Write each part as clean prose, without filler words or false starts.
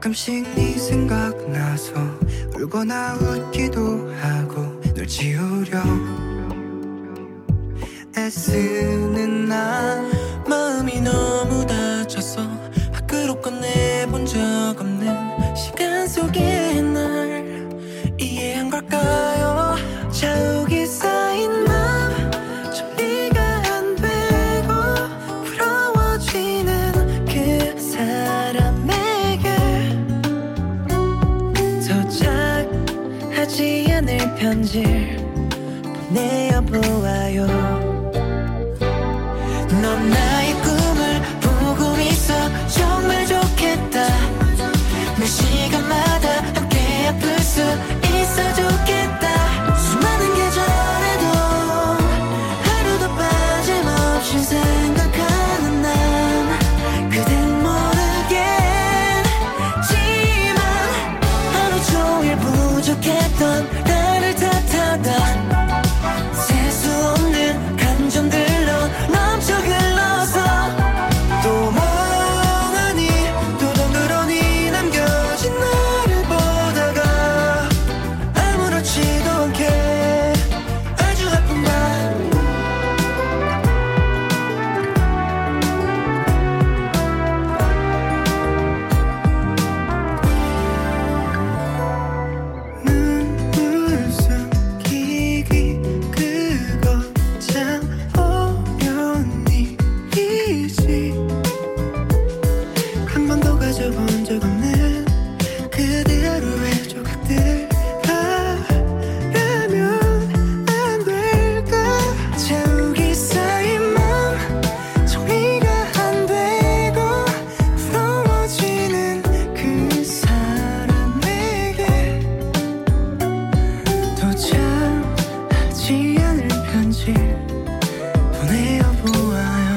가끔씩 네 생각나서 울거나 웃기도 하고 널 지우려 애쓰는 난 마음이 너무 다쳐서 밖으로 꺼내본 적 없는 시간 속에 날 이해한 걸까요? 자욱이 쌓인 맘 정리가 안 되고 부러워지는 그 사람에게 도착하지 않을 편지를 보내어보아요. 넌 나의 꿈을 보고 있어 정말 좋겠다. 몇 시간마다 함께 아플 수 있어 좋겠다. 수많은 계절에도 하루도 빠짐없이 생각하는 난 그댄 모르겠지만 하루 종일 부족했던 나를 탓하다 셀 수 없는 감정들로 넘쳐 흘러서 또 멍하니 또 덩그러니 남겨진 나를 보다가 아무렇지도 않게 아주 아픈 밤 눈물 숨기기 그거 참 어려운 일이지. 한 번도 가져본 적 없는 그대 하루의 조각들 바라면 안 될까. 자욱이 쌓인 맘 정리가 안 되고 부러워지는 그 사람에게 도착하지 않을 편지 보내어보아요.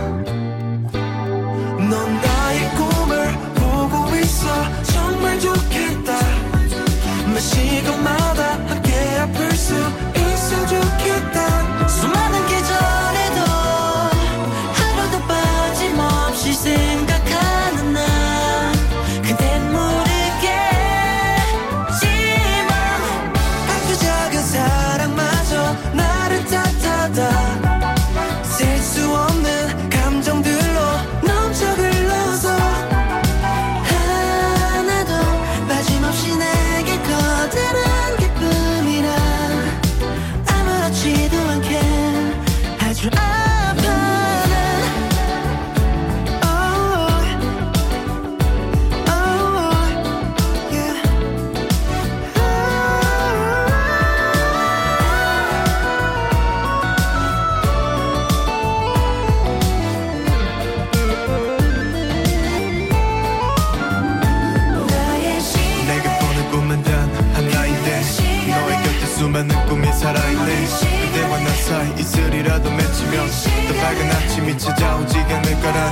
넌 나의 꿈을 보고 있어 정말 좋겠다. 몇 시간마다 함께 아플 수 있어 좋겠다. 수많은 계절에도 하루도 빠짐없이 생각하는 나 그댄 모르겠지만 아주 작은 사랑마저 나를 탓하다 셀 수 없는 감정들로 넘쳐 흘러서 하나도 빠짐없이 내게 커다란 기쁨이라 아무렇지도 않게 아주 아파하는 yeah. 나의 시간 내가 보는 꿈은 단 하나인데 너의 곁에 수많은 꿈이 살아있네. 그대와 나 사이 이슬이라도 맺히면 더 밝은 아침이 찾아오지 않을 거란